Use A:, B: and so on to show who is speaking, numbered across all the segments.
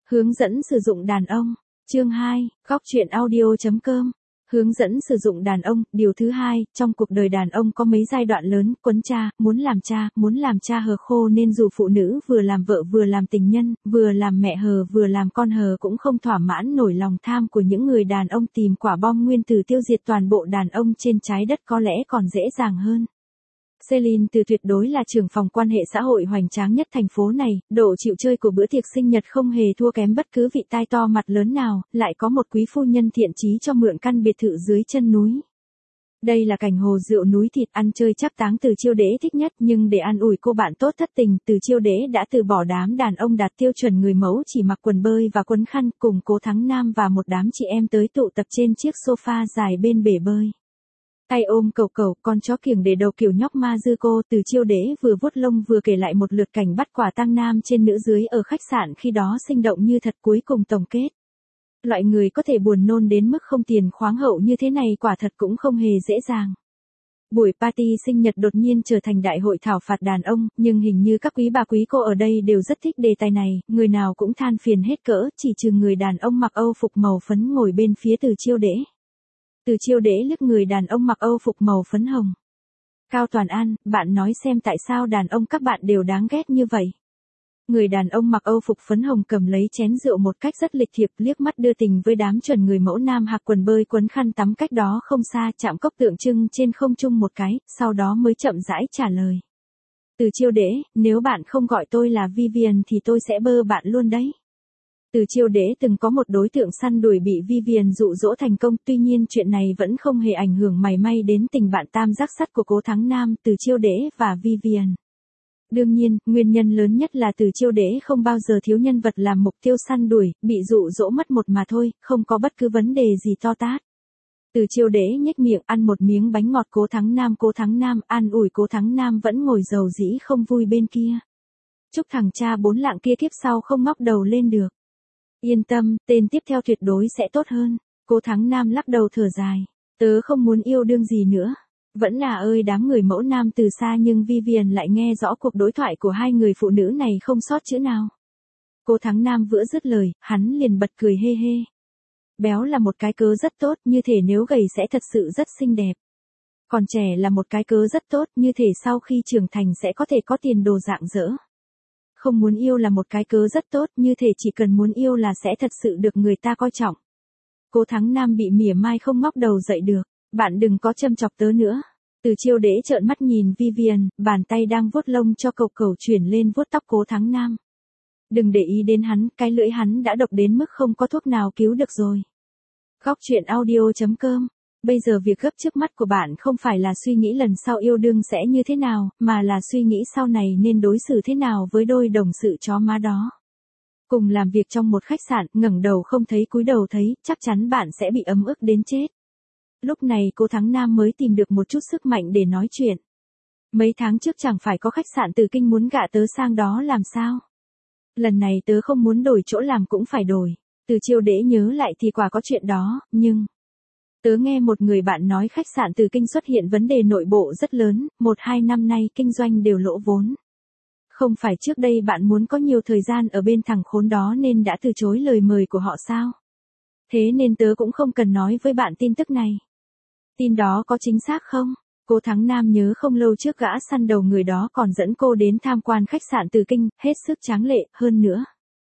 A: Hướng dẫn sử dụng đàn ông. Chương 2, góc truyện audio.com. Hướng dẫn sử dụng đàn ông. Điều thứ hai, trong cuộc đời đàn ông có mấy giai đoạn lớn, quấn cha, muốn làm cha hờ khô nên dù phụ nữ vừa làm vợ vừa làm tình nhân, vừa làm mẹ hờ vừa làm con hờ cũng không thỏa mãn nổi lòng tham của những người đàn ông tìm quả bom nguyên tử tiêu diệt toàn bộ đàn ông trên trái đất có lẽ còn dễ dàng hơn. Celine Từ tuyệt đối là trưởng phòng quan hệ xã hội hoành tráng nhất thành phố này, độ chịu chơi của bữa tiệc sinh nhật không hề thua kém bất cứ vị tai to mặt lớn nào, lại có một quý phu nhân thiện chí cho mượn căn biệt thự dưới chân núi. Đây là cảnh hồ rượu núi thịt ăn chơi chắp táng Từ Chiêu Đế thích nhất, nhưng để an ủi cô bạn tốt thất tình, Từ Chiêu Đế đã từ bỏ đám đàn ông đạt tiêu chuẩn người mẫu chỉ mặc quần bơi và quấn khăn, cùng Cố Thắng Nam và một đám chị em tới tụ tập trên chiếc sofa dài bên bể bơi. Tay ôm cẩu cẩu, con chó kiểng để đầu kiểu nhóc ma dư cô. Từ Chiêu Đế vừa vuốt lông vừa kể lại một lượt cảnh bắt quả tang nam trên nữ dưới ở khách sạn khi đó sinh động như thật. Cuối cùng tổng kết, loại người có thể buồn nôn đến mức không tiền khoáng hậu như thế này quả thật cũng không hề dễ dàng. Buổi party sinh nhật đột nhiên trở thành đại hội thảo phạt đàn ông, nhưng hình như các quý bà quý cô ở đây đều rất thích đề tài này, người nào cũng than phiền hết cỡ, chỉ trừ người đàn ông mặc Âu phục màu phấn ngồi bên phía Từ Chiêu Đế. Từ Chiêu Đế liếc người đàn ông mặc Âu phục màu phấn hồng. Cao Toàn An, bạn nói xem tại sao đàn ông các bạn đều đáng ghét như vậy. Người đàn ông mặc Âu phục phấn hồng cầm lấy chén rượu một cách rất lịch thiệp, liếc mắt đưa tình với đám chuẩn người mẫu nam hạc quần bơi quấn khăn tắm cách đó không xa, chạm cốc tượng trưng trên không trung một cái, sau đó mới chậm rãi trả lời. Từ Chiêu Đế, nếu bạn không gọi tôi là Vivian thì tôi sẽ bơ bạn luôn đấy. Từ Chiêu Đế từng có một đối tượng săn đuổi bị Vivian dụ dỗ thành công, tuy nhiên chuyện này vẫn không hề ảnh hưởng mảy may đến tình bạn tam giác sắt của Cố Thắng Nam, Từ Chiêu Đế và Vivian. Đương nhiên, nguyên nhân lớn nhất là Từ Chiêu Đế không bao giờ thiếu nhân vật làm mục tiêu săn đuổi, bị dụ dỗ mất một mà thôi, không có bất cứ vấn đề gì to tát. Từ Chiêu Đế nhếch miệng ăn một miếng bánh ngọt. Cố Thắng Nam an ủi. Cố Thắng Nam vẫn ngồi dầu dĩ không vui bên kia. Chúc thằng cha bốn lạng kia kiếp sau không ngóc đầu lên được. Yên tâm, tên tiếp theo tuyệt đối sẽ tốt hơn. Cố Thắng Nam lắc đầu thở dài. Tớ không muốn yêu đương gì nữa. Vẫn là ơi đám người mẫu nam từ xa, nhưng Vivian lại nghe rõ cuộc đối thoại của hai người phụ nữ này không sót chữ nào. Cố Thắng Nam vừa dứt lời, hắn liền bật cười hê hê. Béo là một cái cớ rất tốt, như thể nếu gầy sẽ thật sự rất xinh đẹp. Còn trẻ là một cái cớ rất tốt, như thể sau khi trưởng thành sẽ có thể có tiền đồ rạng rỡ. Không muốn yêu là một cái cớ rất tốt, như thể chỉ cần muốn yêu là sẽ thật sự được người ta coi trọng. Cố Thắng Nam bị mỉa mai không ngóc đầu dậy được. Bạn đừng có châm chọc tớ nữa. Từ Chiêu Đế trợn mắt nhìn Vivian, bàn tay đang vuốt lông cho cẩu cẩu chuyển lên vuốt tóc Cố Thắng Nam. Đừng để ý đến hắn, cái lưỡi hắn đã độc đến mức không có thuốc nào cứu được rồi. Góc truyện audio.com. Bây giờ việc gấp trước mắt của bạn không phải là suy nghĩ lần sau yêu đương sẽ như thế nào, mà là suy nghĩ sau này nên đối xử thế nào với đôi đồng sự chó má đó. Cùng làm việc trong một khách sạn, ngẩng đầu không thấy cúi đầu thấy, chắc chắn bạn sẽ bị ấm ức đến chết. Lúc này Cố Thắng Nam mới tìm được một chút sức mạnh để nói chuyện. Mấy tháng trước chẳng phải có khách sạn Từ Kinh muốn gạ tớ sang đó làm sao? Lần này tớ không muốn đổi chỗ làm cũng phải đổi. Từ Chiêu Đế nhớ lại thì quả có chuyện đó, nhưng... Tớ nghe một người bạn nói khách sạn Từ Kinh xuất hiện vấn đề nội bộ rất lớn, 1-2 năm nay kinh doanh đều lỗ vốn. Không phải trước đây bạn muốn có nhiều thời gian ở bên thằng khốn đó nên đã từ chối lời mời của họ sao? Thế nên tớ cũng không cần nói với bạn tin tức này. Tin đó có chính xác không? Cố Thắng Nam nhớ không lâu trước gã săn đầu người đó còn dẫn cô đến tham quan khách sạn Từ Kinh, hết sức tráng lệ, hơn nữa.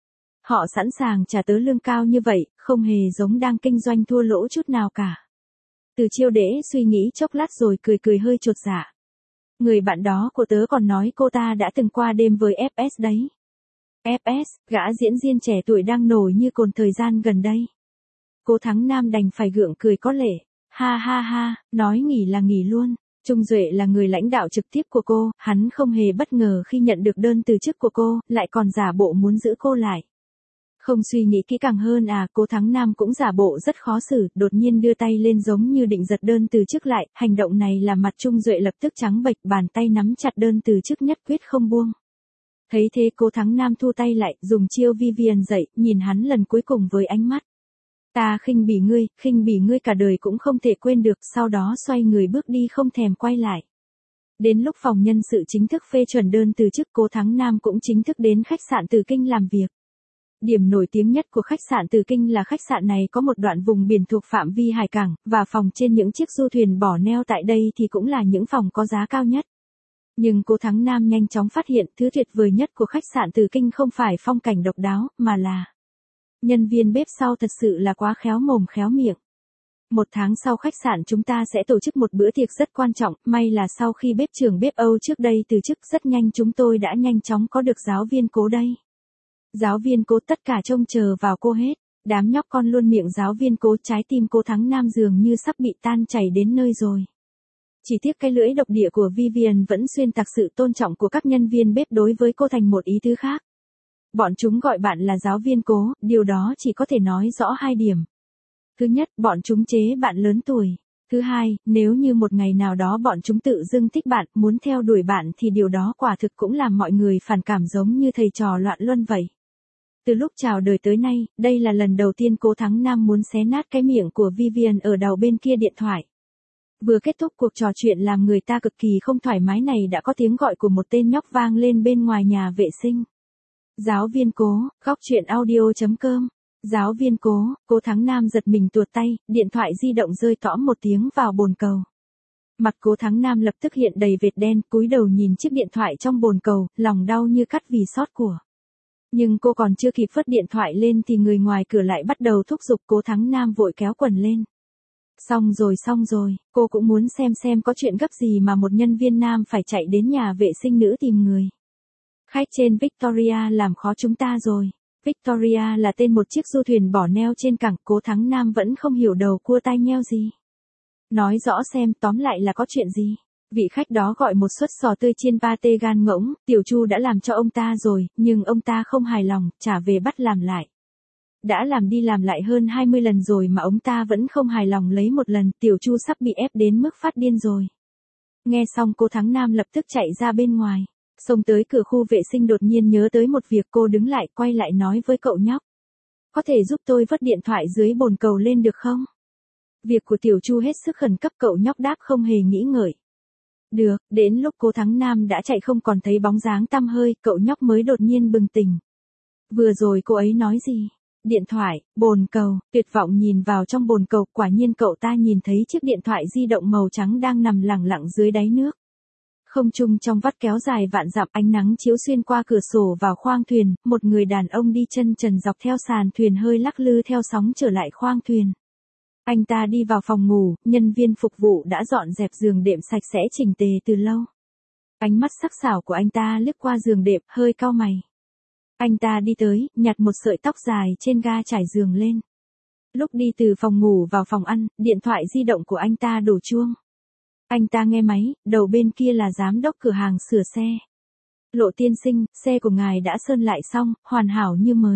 A: Họ sẵn sàng trả tớ lương cao như vậy, không hề giống đang kinh doanh thua lỗ chút nào cả. Từ Chiêu Đế suy nghĩ chốc lát rồi cười cười hơi chột dạ. Người bạn đó của tớ còn nói cô ta đã từng qua đêm với FS đấy. FS, gã diễn viên trẻ tuổi đang nổi như cồn thời gian gần đây. Cố Thắng Nam đành phải gượng cười có lệ. Ha ha ha, nói nghỉ là nghỉ luôn. Trung Duệ là người lãnh đạo trực tiếp của cô, hắn không hề bất ngờ khi nhận được đơn từ chức của cô, lại còn giả bộ muốn giữ cô lại. Không suy nghĩ kỹ càng hơn à, Cố Thắng Nam cũng giả bộ rất khó xử, đột nhiên đưa tay lên giống như định giật đơn từ chức lại, hành động này làm mặt Trung Duệ lập tức trắng bệch, bàn tay nắm chặt đơn từ chức nhất quyết không buông. Thấy thế Cố Thắng Nam thu tay lại, dùng chiêu Vivian dậy, nhìn hắn lần cuối cùng với ánh mắt. Ta khinh bỉ ngươi cả đời cũng không thể quên được, sau đó xoay người bước đi không thèm quay lại. Đến lúc phòng nhân sự chính thức phê chuẩn đơn từ chức, Cố Thắng Nam cũng chính thức đến khách sạn Từ Kinh làm việc. Điểm nổi tiếng nhất của khách sạn Từ Kinh là khách sạn này có một đoạn vùng biển thuộc phạm vi hải cảng, và phòng trên những chiếc du thuyền bỏ neo tại đây thì cũng là những phòng có giá cao nhất. Nhưng Cố Thắng Nam nhanh chóng phát hiện thứ tuyệt vời nhất của khách sạn Từ Kinh không phải phong cảnh độc đáo, mà là nhân viên bếp sau thật sự là quá khéo mồm khéo miệng. 1 tháng sau khách sạn chúng ta sẽ tổ chức một bữa tiệc rất quan trọng, may là sau khi bếp trưởng bếp Âu trước đây từ chức rất nhanh chúng tôi đã nhanh chóng có được giáo viên Cố đây. Giáo viên Cố tất cả trông chờ vào cô hết, đám nhóc con luôn miệng giáo viên Cố, trái tim Cố Thắng Nam dường như sắp bị tan chảy đến nơi rồi. Chỉ tiếc cái lưỡi độc địa của Vivian vẫn xuyên tạc sự tôn trọng của các nhân viên bếp đối với cô thành một ý tứ khác. Bọn chúng gọi bạn là giáo viên Cố, điều đó chỉ có thể nói rõ 2 điểm. Thứ nhất, bọn chúng chế bạn lớn tuổi. Thứ hai, nếu như một ngày nào đó bọn chúng tự dưng thích bạn, muốn theo đuổi bạn thì điều đó quả thực cũng làm mọi người phản cảm giống như thầy trò loạn luân vậy. Từ lúc chào đời tới nay, đây là lần đầu tiên Cố Thắng Nam muốn xé nát cái miệng của Vivian ở đầu bên kia điện thoại. Vừa kết thúc cuộc trò chuyện làm người ta cực kỳ không thoải mái này đã có tiếng gọi của một tên nhóc vang lên bên ngoài nhà vệ sinh. Giáo viên Cố, góc chuyện audio.com. Giáo viên Cố, Cố Thắng Nam giật mình tuột tay, điện thoại di động rơi tõm một tiếng vào bồn cầu. Mặt Cố Thắng Nam lập tức hiện đầy vệt đen, cúi đầu nhìn chiếc điện thoại trong bồn cầu, lòng đau như cắt vì sót của. Nhưng cô còn chưa kịp phất điện thoại lên thì người ngoài cửa lại bắt đầu thúc giục Cố Thắng Nam vội kéo quần lên. Xong rồi, cô cũng muốn xem có chuyện gấp gì mà một nhân viên nam phải chạy đến nhà vệ sinh nữ tìm người. Khách trên Victoria làm khó chúng ta rồi. Victoria là tên một chiếc du thuyền bỏ neo trên cảng, Cố Thắng Nam vẫn không hiểu đầu cua tai nheo gì. Nói rõ xem, tóm lại là có chuyện gì. Vị khách đó gọi một suất sò tươi chiên pate gan ngỗng, Tiểu Chu đã làm cho ông ta rồi, nhưng ông ta không hài lòng, trả về bắt làm lại. Đã làm đi làm lại hơn 20 lần rồi mà ông ta vẫn không hài lòng lấy một lần, Tiểu Chu sắp bị ép đến mức phát điên rồi. Nghe xong Cố Thắng Nam lập tức chạy ra bên ngoài. Xông tới cửa khu vệ sinh đột nhiên nhớ tới một việc, cô đứng lại quay lại nói với cậu nhóc. Có thể giúp tôi vớt điện thoại dưới bồn cầu lên được không? Việc của Tiểu Chu hết sức khẩn cấp, cậu nhóc đáp không hề nghĩ ngợi. Được, đến lúc Cố Thắng Nam đã chạy không còn thấy bóng dáng tăm hơi, cậu nhóc mới đột nhiên bừng tỉnh. Vừa rồi cô ấy nói gì? Điện thoại, bồn cầu, tuyệt vọng nhìn vào trong bồn cầu, quả nhiên cậu ta nhìn thấy chiếc điện thoại di động màu trắng đang nằm lẳng lặng dưới đáy nước. Không trung trong vắt kéo dài vạn dặm, ánh nắng chiếu xuyên qua cửa sổ vào khoang thuyền, một người đàn ông đi chân trần dọc theo sàn thuyền hơi lắc lư theo sóng trở lại khoang thuyền. Anh ta đi vào phòng ngủ, nhân viên phục vụ đã dọn dẹp giường đệm sạch sẽ chỉnh tề từ lâu. Ánh mắt sắc sảo của anh ta lướt qua giường đệm, hơi cau mày. Anh ta đi tới, nhặt một sợi tóc dài trên ga trải giường lên. Lúc đi từ phòng ngủ vào phòng ăn, điện thoại di động của anh ta đổ chuông. Anh ta nghe máy, đầu bên kia là giám đốc cửa hàng sửa xe. Lộ tiên sinh, xe của ngài đã sơn lại xong, hoàn hảo như mới.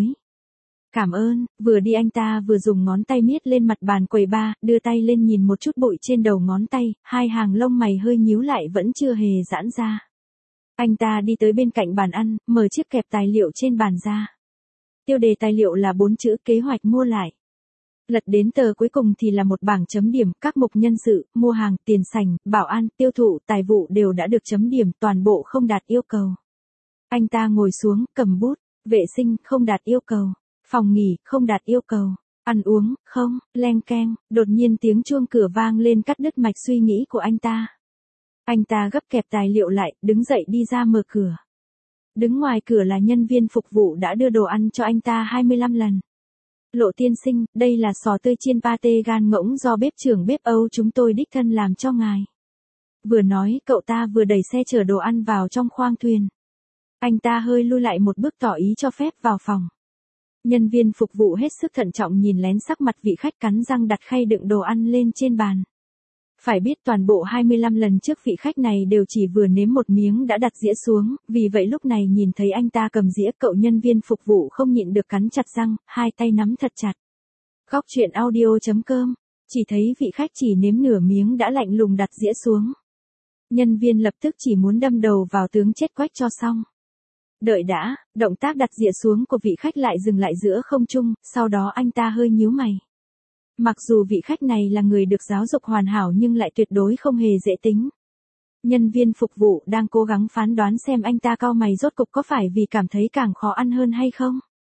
A: Cảm ơn, vừa đi anh ta vừa dùng ngón tay miết lên mặt bàn quầy bar, đưa tay lên nhìn một chút bụi trên đầu ngón tay, hai hàng lông mày hơi nhíu lại vẫn chưa hề giãn ra. Anh ta đi tới bên cạnh bàn ăn, mở chiếc kẹp tài liệu trên bàn ra. Tiêu đề tài liệu là 4 chữ kế hoạch mua lại. Lật đến tờ cuối cùng thì là một bảng chấm điểm, các mục nhân sự, mua hàng, tiền sảnh, bảo an, tiêu thụ, tài vụ đều đã được chấm điểm, toàn bộ không đạt yêu cầu. Anh ta ngồi xuống, cầm bút, vệ sinh, không đạt yêu cầu, phòng nghỉ, không đạt yêu cầu, ăn uống, không, leng keng, đột nhiên tiếng chuông cửa vang lên cắt đứt mạch suy nghĩ của anh ta. Anh ta gấp kẹp tài liệu lại, đứng dậy đi ra mở cửa. Đứng ngoài cửa là nhân viên phục vụ đã đưa đồ ăn cho anh ta 25 lần. Lộ tiên sinh, đây là sò tươi chiên pate gan ngỗng do bếp trưởng bếp Âu chúng tôi đích thân làm cho ngài. Vừa nói, cậu ta vừa đẩy xe chở đồ ăn vào trong khoang thuyền. Anh ta hơi lui lại một bước tỏ ý cho phép vào phòng. Nhân viên phục vụ hết sức thận trọng nhìn lén sắc mặt vị khách, cắn răng đặt khay đựng đồ ăn lên trên bàn. Phải biết toàn bộ 25 lần trước vị khách này đều chỉ vừa nếm một miếng đã đặt dĩa xuống, vì vậy lúc này nhìn thấy anh ta cầm dĩa, cậu nhân viên phục vụ không nhịn được cắn chặt răng, hai tay nắm thật chặt. Góc chuyện audio.com, chỉ thấy vị khách chỉ nếm nửa miếng đã lạnh lùng đặt dĩa xuống. Nhân viên lập tức chỉ muốn đâm đầu vào tướng chết quách cho xong. Đợi đã, động tác đặt dĩa xuống của vị khách lại dừng lại giữa không trung, sau đó anh ta hơi nhíu mày. Mặc dù vị khách này là người được giáo dục hoàn hảo nhưng lại tuyệt đối không hề dễ tính. Nhân viên phục vụ đang cố gắng phán đoán xem anh ta cau mày rốt cục có phải vì cảm thấy càng khó ăn hơn hay không.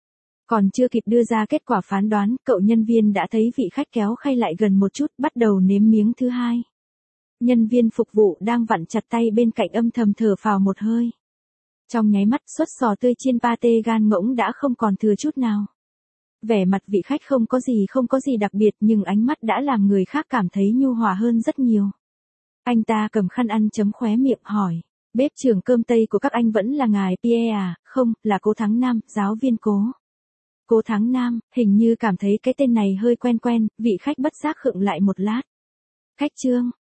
A: Còn chưa kịp đưa ra kết quả phán đoán, cậu nhân viên đã thấy vị khách kéo khay lại gần một chút, bắt đầu nếm miếng thứ hai. Nhân viên phục vụ đang vặn chặt tay bên cạnh âm thầm thở phào một hơi. Trong nháy mắt, suất sò tươi chiên pate gan ngỗng đã không còn thừa chút nào. Vẻ mặt vị khách không có gì đặc biệt, nhưng ánh mắt đã làm người khác cảm thấy nhu hòa hơn rất nhiều. Anh ta cầm khăn ăn chấm khóe miệng hỏi, bếp trưởng cơm Tây của các anh vẫn là ngài Pierre à? Không, là Cố Thắng Nam, giáo viên Cố. Cố Thắng Nam, hình như cảm thấy cái tên này hơi quen quen, vị khách bất giác khựng lại một lát. Khách Trương,